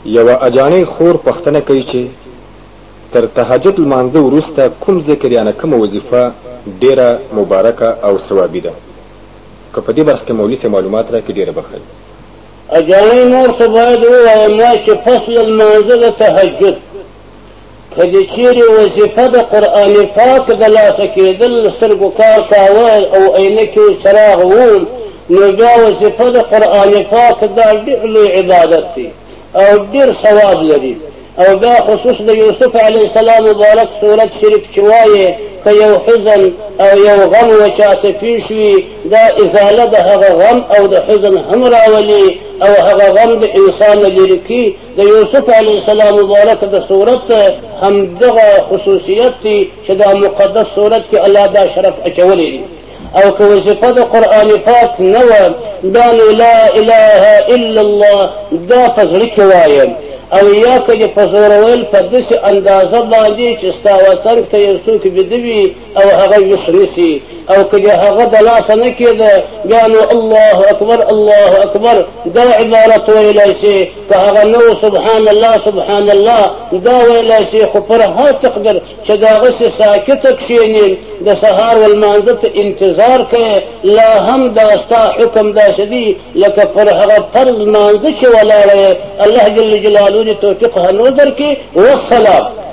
یوه اجانۍ خور پوښتنه کوي چې تر تهجد لمانځه وروسته کوم ذکر یعنې کومه وظیفه ډیره مبارکه او ثوابي ده؟ که په دې برخه کې مولوي صاحب معلومات راکړي ډیره بخیر. اجانۍ مور ته باید ووایم چې فصل لمانځه د تهجد که د چیرې وظیفه د قرآن پاک د لاسه کېدل سترګو کار کاوه او عینکې و څراغ و نو بیا وظیفه د قرآن پاک دا ډېر لوی عبادت دی او ډېر ثواب لري. او دا خصوص د یوسف علیه السلام مبارک صورت شریف چې وایې که یو حزن او یو غم وچاته پیښ وي دا ازاله د هغه غم او د حزن هم راولي او هغه غم د انسان لرې کي. د یوسف علیه السلام مبارک د صورت همدغه خصوصیت دی چې دا مقدس صورت کې الله دا شرف اچولی دی. او که وظیفه د قرآن پاک نه وه دا نو لا اله الا الله دا په زړه کې وایم او یا که دې په زور ویل په داسې اندازه باندې چې ستا وطن ته یو څوک بیده وي او هغه ویښ نیسي او که دې هغه د لاسه نه کېده بیا نو الله اکبر الله اکبر دا عبارت ویلی شي. که هغه نه و سبحان الله سبحان الله دا ویلی شي. خو پر هر تقدر چې د هغسې ساکته کښېنې د سهار والمانځه ته انتظار کوې لا هم دا ستا حکم داسې دی لکه پر هغه فرض مانځه چې ولاړه الله جل جلاله توفیق هنو درکې والسلام.